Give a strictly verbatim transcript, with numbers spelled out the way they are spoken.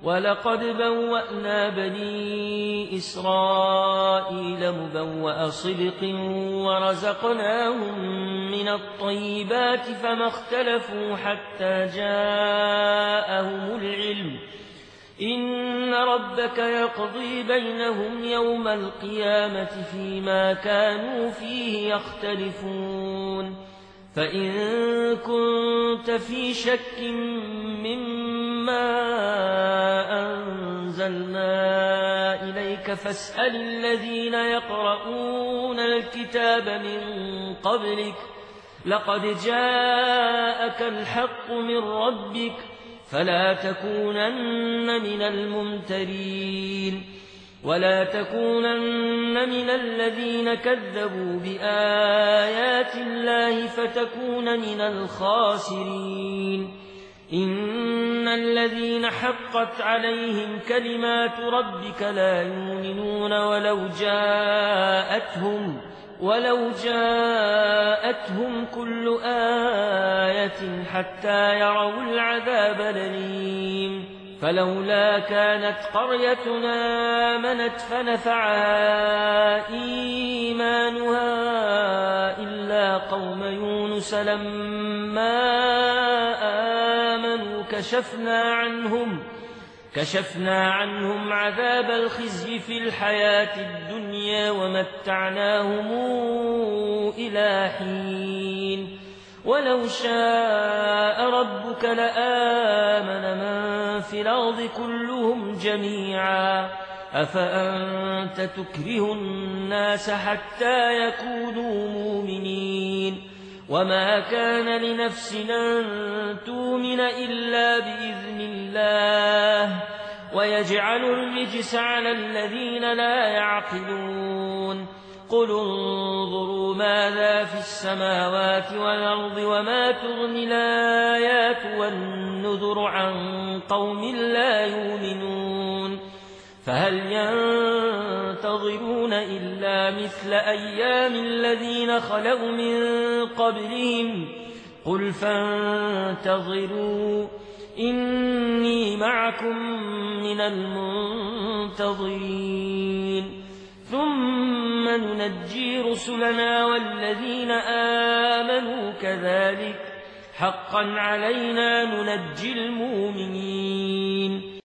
ولقد بوأنا بني إسرائيل مبوأ صدق ورزقناهم من الطيبات فما اختلفوا حتى جاءهم العلم إن ربك يقضي بينهم يوم القيامة فيما كانوا فيه يختلفون فإن كنت في شك مما أنزلنا إليك فاسأل الذين يقرؤون الكتاب من قبلك لقد جاءك الحق من ربك فلا تكونن من الممترين ولا تكونن من الذين كذبوا بآيات الله فتكون من الخاسرين إن الذين حقت عليهم كلمات ربك لا يؤمنون ولو جاءتهم ولو جاءتهم كل آية حتى يروا العذاب الأليم فلولا كانت قريتنا آمنت فنفعها إيمانها إلا قوم يونس لما آمنوا كشفنا عنهم كشفنا عنهم عذاب الخزي في الحياة الدنيا ومتعناهم إلى حين ولو شاء ربك لآمن من في الأرض كلهم جميعا أفأنت تكره الناس حتى يكونوا مؤمنين وما كان لنفس أن تؤمن إلا بإذن الله ويجعل الرجس على الذين لا يعقلون قل انظروا ماذا في السماوات والأرض وما تغني الآيات والنذر عن قوم لا يؤمنون فهل ينتظرون إلا مثل أيام الذين خلوا من قبلهم قل فانتظروا إني معكم من المنتظرين ثم ننجي رسلنا والذين آمنوا كذلك حقا علينا ننجي المؤمنين